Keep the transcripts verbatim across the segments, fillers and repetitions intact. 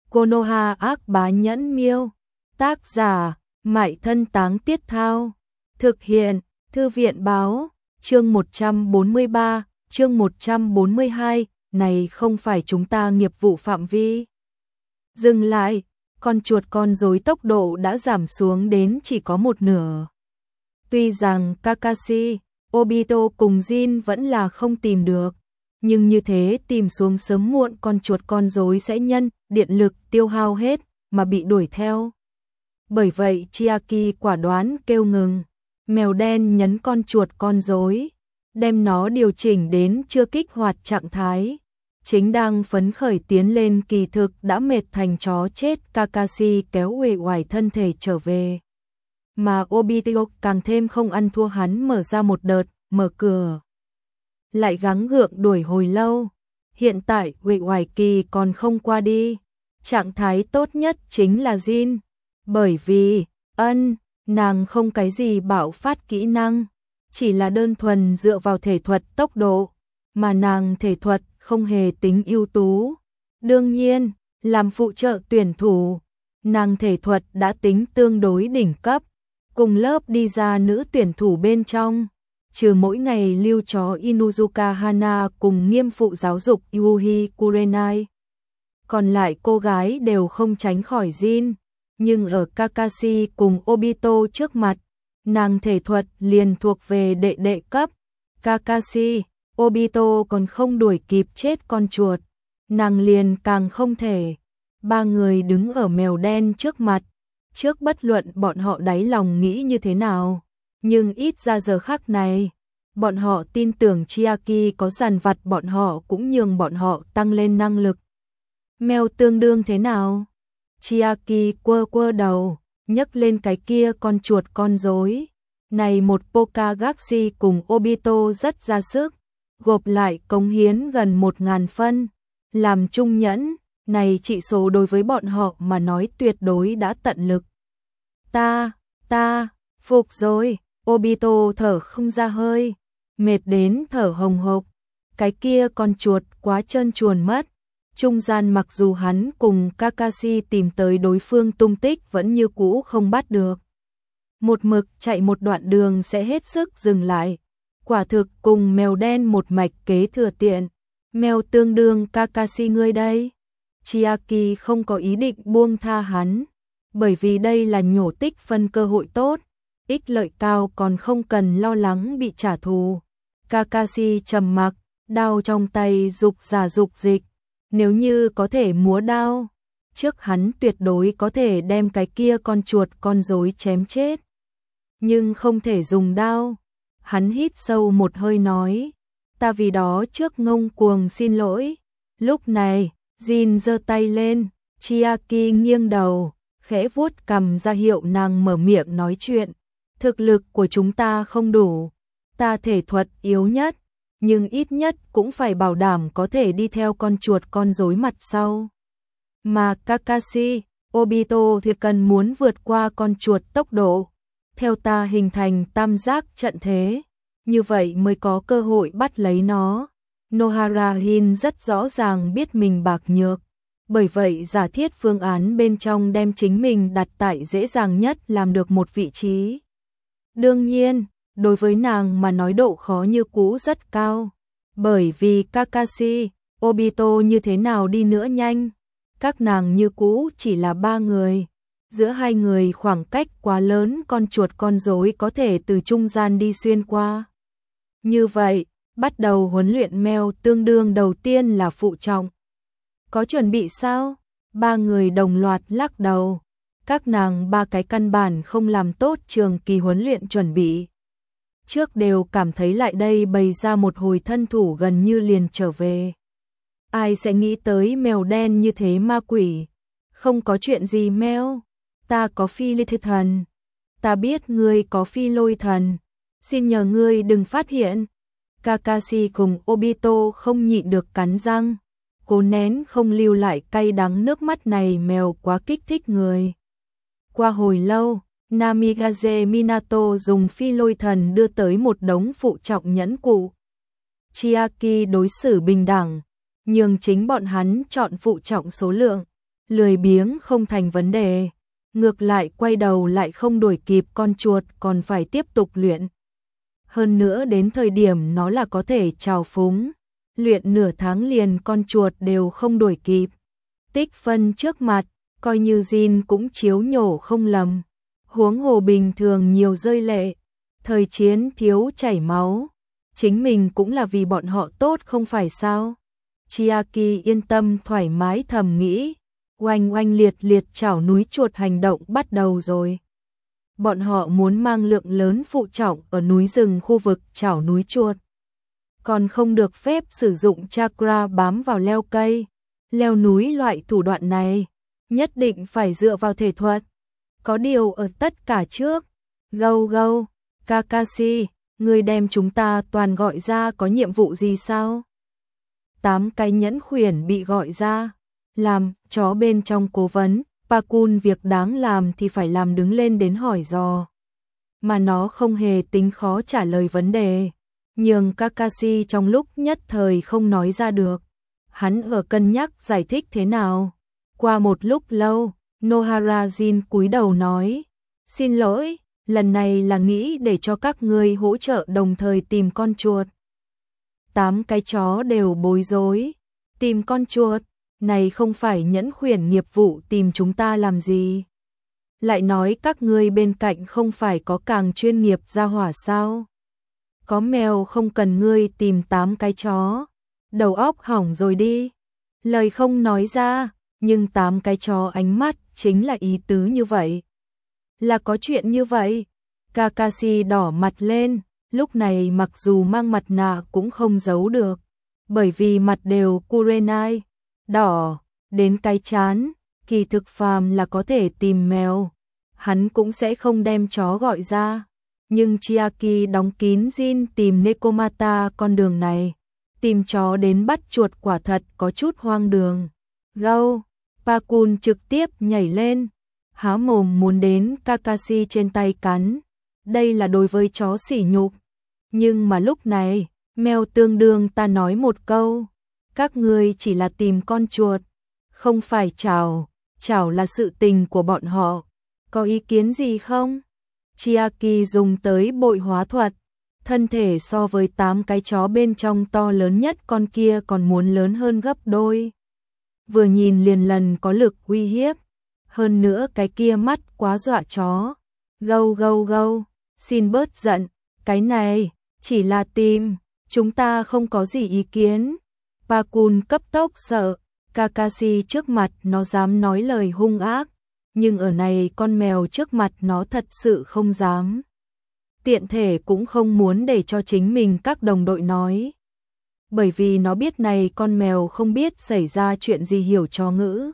Konoha ác bá nhẫn miêu. Tác giả, Mại Thân Táng Tiết Thao. Thực hiện, Thư viện báo. Chương một trăm bốn mươi ba, chương một trăm bốn mươi hai, này không phải chúng ta nghiệp vụ phạm vi. Dừng lại, con chuột con rối tốc độ đã giảm xuống đến chỉ có một nửa. Tuy rằng Kakashi, Obito cùng Jin vẫn là không tìm được, nhưng như thế tìm xuống sớm muộn con chuột con rối sẽ nhân điện lực tiêu hao hết mà bị đuổi theo. Bởi vậy Chiaki quả đoán kêu ngừng. Mèo đen nhấn con chuột con rối, đem nó điều chỉnh đến chưa kích hoạt trạng thái. Chính đang phấn khởi tiến lên kỳ thực đã mệt thành chó chết, Kakashi kéo uể oải thân thể trở về. Mà Obito càng thêm không ăn thua, hắn mở ra một đợt, mở cửa. Lại gắng gượng đuổi hồi lâu. Hiện tại uể oải kỳ còn không qua đi. Trạng thái tốt nhất chính là Jin. Bởi vì, ân, nàng không cái gì bạo phát kỹ năng, chỉ là đơn thuần dựa vào thể thuật tốc độ, mà nàng thể thuật không hề tính ưu tú. Đương nhiên, làm phụ trợ tuyển thủ, nàng thể thuật đã tính tương đối đỉnh cấp, cùng lớp đi ra nữ tuyển thủ bên trong, trừ mỗi ngày lưu chó Inuzuka Hana cùng nghiêm phụ giáo dục Yuhi Kurenai. Còn lại cô gái đều không tránh khỏi Jin. Nhưng ở Kakashi cùng Obito trước mặt, nàng thể thuật liền thuộc về đệ đệ cấp. Kakashi, Obito còn không đuổi kịp chết con chuột, nàng liền càng không thể. Ba người đứng ở mèo đen trước mặt, trước bất luận bọn họ đáy lòng nghĩ như thế nào, nhưng ít ra giờ khắc này, bọn họ tin tưởng Chiaki có dằn vặt bọn họ cũng nhường bọn họ tăng lên năng lực. Mèo tương đương thế nào? Chiaki quơ quơ đầu, nhấc lên cái kia con chuột con rối. Này một Pokagashi cùng Obito rất ra sức, gộp lại cống hiến gần một ngàn phân. Làm trung nhẫn, này trị số đối với bọn họ mà nói tuyệt đối đã tận lực. Ta, ta, phục rồi, Obito thở không ra hơi, mệt đến thở hồng hộc. Cái kia con chuột quá trơn truồn mất. Trung gian mặc dù hắn cùng Kakashi tìm tới đối phương tung tích vẫn như cũ không bắt được. Một mực chạy một đoạn đường sẽ hết sức dừng lại. Quả thực cùng mèo đen một mạch kế thừa tiện. Mèo tương đương Kakashi ngươi đây. Chiaki không có ý định buông tha hắn. Bởi vì đây là nhổ tích phân cơ hội tốt. Ích lợi cao còn không cần lo lắng bị trả thù. Kakashi trầm mặc, đao trong tay dục giả dục dịch. Nếu như có thể múa đao, trước hắn tuyệt đối có thể đem cái kia con chuột con rối chém chết. Nhưng không thể dùng đao. Hắn hít sâu một hơi nói, ta vì đó trước ngông cuồng xin lỗi. Lúc này, Jin giơ tay lên, Chiaki nghiêng đầu, khẽ vuốt cằm ra hiệu nàng mở miệng nói chuyện. Thực lực của chúng ta không đủ, ta thể thuật yếu nhất. Nhưng ít nhất cũng phải bảo đảm có thể đi theo con chuột con rối mặt sau. Mà Kakashi, Obito thì cần muốn vượt qua con chuột tốc độ. Theo ta hình thành tam giác trận thế, như vậy mới có cơ hội bắt lấy nó. Nohara Hin rất rõ ràng biết mình bạc nhược. Bởi vậy giả thiết phương án bên trong đem chính mình đặt tại dễ dàng nhất làm được một vị trí. Đương nhiên, đối với nàng mà nói độ khó như cũ rất cao, bởi vì Kakashi, Obito như thế nào đi nữa nhanh, các nàng như cũ chỉ là ba người, giữa hai người khoảng cách quá lớn, con chuột con rối có thể từ trung gian đi xuyên qua. Như vậy, bắt đầu huấn luyện mèo tương đương đầu tiên là phụ trọng. Có chuẩn bị sao? Ba người đồng loạt lắc đầu, các nàng ba cái căn bản không làm tốt trường kỳ huấn luyện chuẩn bị. Trước đều cảm thấy lại đây bày ra một hồi thân thủ gần như liền trở về. Ai sẽ nghĩ tới mèo đen như thế ma quỷ. Không có chuyện gì mèo, ta có phi ly thần. Ta biết ngươi có phi lôi thần. Xin nhờ ngươi đừng phát hiện. Kakashi cùng Obito không nhịn được cắn răng. Cố nén không lưu lại cay đắng, nước mắt này mèo quá kích thích người. Qua hồi lâu, Namigaze Minato dùng phi lôi thần đưa tới một đống phụ trọng nhẫn cụ. Chiaki đối xử bình đẳng, nhường chính bọn hắn chọn phụ trọng số lượng, lười biếng không thành vấn đề, ngược lại quay đầu lại không đuổi kịp con chuột còn phải tiếp tục luyện. Hơn nữa đến thời điểm nó là có thể trào phúng, luyện nửa tháng liền con chuột đều không đuổi kịp. Tích phân trước mặt, coi như Jin cũng chiếu nhổ không lầm. Huống hồ bình thường nhiều rơi lệ, thời chiến thiếu chảy máu, chính mình cũng là vì bọn họ tốt không phải sao? Chiaki yên tâm thoải mái thầm nghĩ, oanh oanh liệt liệt chảo núi chuột hành động bắt đầu rồi. Bọn họ muốn mang lượng lớn phụ trọng ở núi rừng khu vực chảo núi chuột. Còn không được phép sử dụng chakra bám vào leo cây, leo núi loại thủ đoạn này, nhất định phải dựa vào thể thuật. Có điều ở tất cả trước, gâu gâu, Kakashi, người đem chúng ta toàn gọi ra có nhiệm vụ gì sao? Tám cái nhẫn khuyển bị gọi ra, làm chó bên trong cố vấn, Pakun việc đáng làm thì phải làm đứng lên đến hỏi dò. Mà nó không hề tính khó trả lời vấn đề, nhường Kakashi trong lúc nhất thời không nói ra được. Hắn ở cân nhắc giải thích thế nào. Qua một lúc lâu, Nohara Jin cúi đầu nói, xin lỗi, lần này là nghĩ để cho các ngươi hỗ trợ đồng thời tìm con chuột. Tám cái chó đều bối rối, tìm con chuột, này không phải nhẫn khuyển nghiệp vụ tìm chúng ta làm gì. Lại nói các ngươi bên cạnh không phải có càng chuyên nghiệp ra hỏa sao. Có mèo không cần ngươi tìm tám cái chó, đầu óc hỏng rồi đi. Lời không nói ra, nhưng tám cái chó ánh mắt chính là ý tứ như vậy. Là có chuyện như vậy. Kakashi đỏ mặt lên, lúc này mặc dù mang mặt nạ cũng không giấu được, bởi vì mặt đều kurenai, đỏ, đến cái chán, kỳ thực phàm là có thể tìm mèo, hắn cũng sẽ không đem chó gọi ra. Nhưng Chiaki đóng kín Jin tìm Nekomata con đường này, tìm chó đến bắt chuột quả thật có chút hoang đường. Gâu, Pakun trực tiếp nhảy lên, há mồm muốn đến Kakashi trên tay cắn. Đây là đối với chó sỉ nhục. Nhưng mà lúc này, mèo tương đương ta nói một câu, các ngươi chỉ là tìm con chuột, không phải chảo, chảo là sự tình của bọn họ. Có ý kiến gì không? Chiaki dùng tới bội hóa thuật, thân thể so với tám cái chó bên trong to lớn nhất con kia còn muốn lớn hơn gấp đôi. Vừa nhìn liền lần có lực uy hiếp, hơn nữa cái kia mắt quá dọa chó. Gâu gâu gâu, xin bớt giận, cái này chỉ là tìm, chúng ta không có gì ý kiến. Pakun cấp tốc sợ, Kakashi trước mặt nó dám nói lời hung ác, nhưng ở này con mèo trước mặt nó thật sự không dám. Tiện thể cũng không muốn để cho chính mình các đồng đội nói. Bởi vì nó biết này con mèo không biết xảy ra chuyện gì hiểu cho ngữ.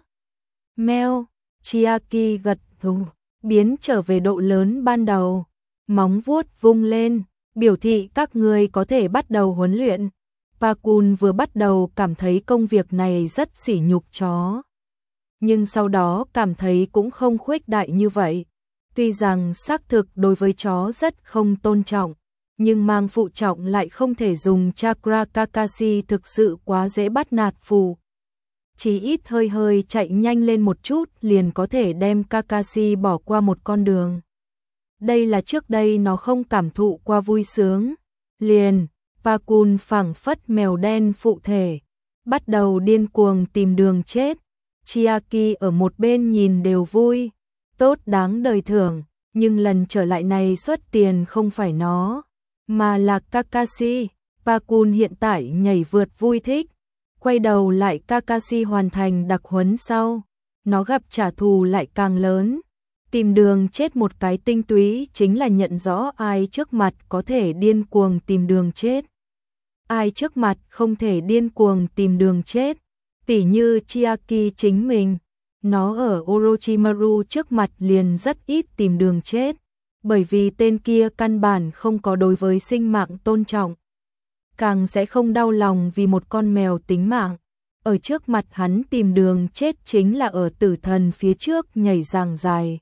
Mèo, Chiaki gật gù, biến trở về độ lớn ban đầu, móng vuốt vung lên, biểu thị các ngươi có thể bắt đầu huấn luyện. Pakun vừa bắt đầu cảm thấy công việc này rất sỉ nhục chó, nhưng sau đó cảm thấy cũng không khuếch đại như vậy. Tuy rằng xác thực đối với chó rất không tôn trọng, nhưng mang phụ trọng lại không thể dùng chakra. Kakashi thực sự quá dễ bắt nạt phù. Chỉ ít hơi hơi chạy nhanh lên một chút liền có thể đem Kakashi bỏ qua một con đường. Đây là trước đây nó không cảm thụ qua vui sướng. Liền, Pakun phảng phất mèo đen phụ thể, bắt đầu điên cuồng tìm đường chết. Chiaki ở một bên nhìn đều vui, tốt đáng đời thưởng, nhưng lần trở lại này xuất tiền không phải nó, mà là Kakashi. Pakun hiện tại nhảy vượt vui thích, quay đầu lại Kakashi hoàn thành đặc huấn sau, nó gặp trả thù lại càng lớn. Tìm đường chết một cái tinh túy chính là nhận rõ ai trước mặt có thể điên cuồng tìm đường chết, ai trước mặt không thể điên cuồng tìm đường chết. Tỉ như Chiaki chính mình, nó ở Orochimaru trước mặt liền rất ít tìm đường chết, bởi vì tên kia căn bản không có đối với sinh mạng tôn trọng, càng sẽ không đau lòng vì một con mèo tính mạng. Ở trước mặt hắn tìm đường chết chính là ở tử thần phía trước nhảy giằng dài.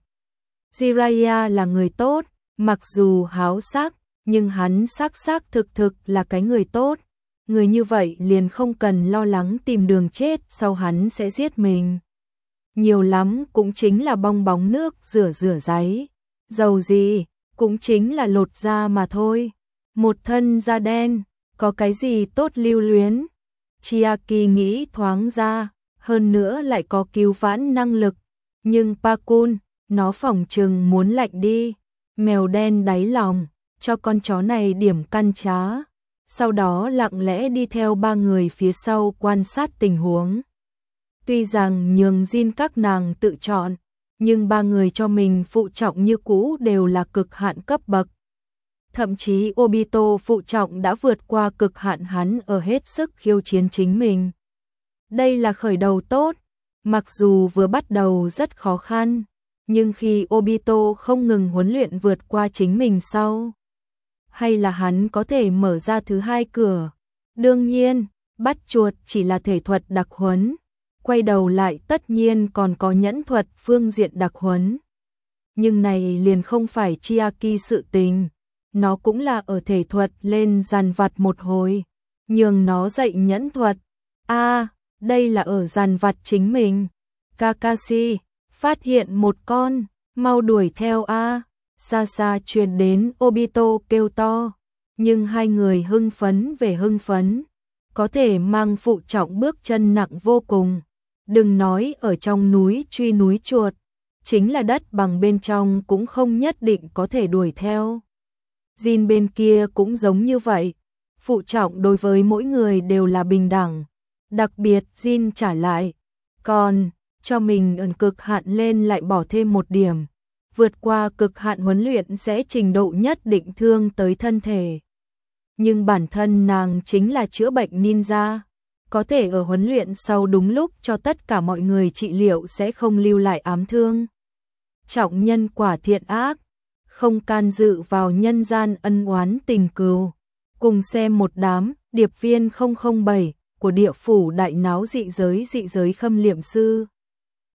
Jiraiya là người tốt, mặc dù háo sắc, nhưng hắn xác xác thực thực là cái người tốt. Người như vậy liền không cần lo lắng tìm đường chết sau hắn sẽ giết mình. nhiều lắm cũng chính là bong bóng nước rửa rửa giấy, dầu gì, cũng chính là lột da mà thôi. Một thân da đen, có cái gì tốt lưu luyến. Chiaki nghĩ thoáng ra, hơn nữa lại có cứu vãn năng lực. Nhưng Pakun, nó phỏng chừng muốn lạnh đi. Mèo đen đáy lòng, cho con chó này điểm căn trá. Sau đó lặng lẽ đi theo ba người phía sau quan sát tình huống. Tuy rằng nhường Jin các nàng tự chọn, nhưng ba người cho mình phụ trọng như cũ đều là cực hạn cấp bậc. Thậm chí Obito phụ trọng đã vượt qua cực hạn hắn ở hết sức khiêu chiến chính mình. Đây là khởi đầu tốt, mặc dù vừa bắt đầu rất khó khăn, nhưng khi Obito không ngừng huấn luyện vượt qua chính mình sau, hay là hắn có thể mở ra thứ hai cửa. Đương nhiên, bắt chuột chỉ là thể thuật đặc huấn, quay đầu lại tất nhiên còn có nhẫn thuật phương diện đặc huấn. Nhưng này liền không phải Chiaki sự tình, nó cũng là ở thể thuật lên dàn vặt một hồi, nhường nó dạy nhẫn thuật. A, à, đây là ở dàn vặt chính mình. Kakashi, phát hiện một con, mau đuổi theo a. À. Xa xa truyền đến Obito kêu to, nhưng hai người hưng phấn về hưng phấn, có thể mang phụ trọng bước chân nặng vô cùng. Đừng nói ở trong núi truy núi chuột, chính là đất bằng bên trong cũng không nhất định có thể đuổi theo. Jin bên kia cũng giống như vậy, phụ trọng đối với mỗi người đều là bình đẳng, đặc biệt Jin trả lại, còn cho mình ẩn cực hạn lên lại bỏ thêm một điểm. Vượt qua cực hạn huấn luyện sẽ trình độ nhất định thương tới thân thể. Nhưng bản thân nàng chính là chữa bệnh ninja, có thể ở huấn luyện sau đúng lúc cho tất cả mọi người trị liệu sẽ không lưu lại ám thương. Trọng nhân quả thiện ác, không can dự vào nhân gian ân oán tình cừu. Cùng xem một đám điệp viên không không bảy của địa phủ đại náo dị giới dị giới khâm liệm sư.